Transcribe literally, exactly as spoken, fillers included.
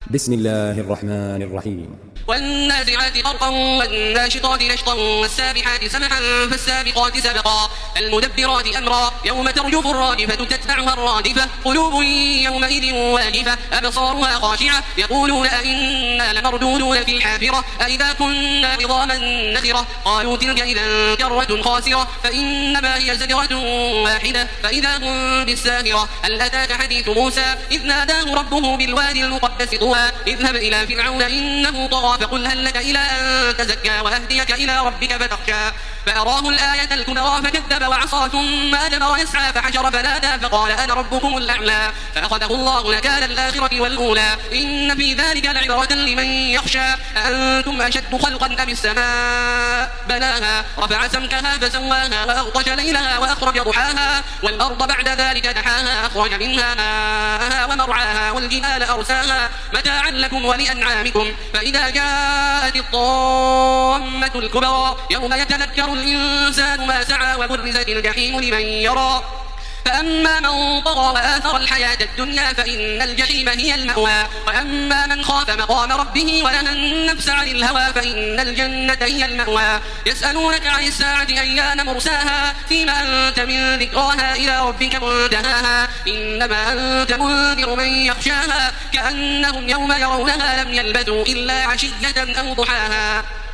بسم الله الرحمن الرحيم. والنازعات غرقا والناشطات نشطا والسابحات سبحا فالسابقات سبقا فالمدبرات أمرا يوم ترجف الرادفة تتبعها الرادفة قلوب يومئذ واجفة أبصارها خاشعة يقولون أئنا لمردودون في الحافرة أئذا كنا عظاما نخرة قالوا تلك إذا كرة خاسرة فإنما هي زجرة واحدة فإذا هم بالساهرة. هل أتاك حديث موسى إذ ناداه ربه بالوادي المقدس طوى اذهب إلى فرعون إنه طغى فقل هل لك إلى أن تزكى وأهديك إلى ربك فتخشى فأراه الآية الكبرى فكذب وعصى ثم أدبر ويسعى فحشر فنادى فقال أنا ربكم الأعلى فأخذه الله نكال الآخرة والأولى إن في ذلك لعبرة لمن يخشى أنتم أشد خلقا أم السماء بناها رفع سمكها فسواها وأغطش ليلها وأخرج ضحاها والأرض بعد ذلك دحاها أخرج منها ماءها ومرعاها والجبال أرساها متاعا لكم ولأنعامكم فإذا جاءت الطامة الكبرى يوم يتذكر الإنسان ما سعى وبرزت الجحيم لمن يرى فأما من طغى وآثر الحياة الدنيا فإن الجحيم هي المأوى وأما من خاف مقام ربه ونهى النفس عن الهوى فإن الجنة هي المأوى. يسألونك عن الساعة أيان مرساها فيما أنت من ذكراها إلى ربك منتهاها إنما أنت منذر من يخشاها كأنهم يوم يرونها لم يلبثوا إلا عشية أو ضحاها.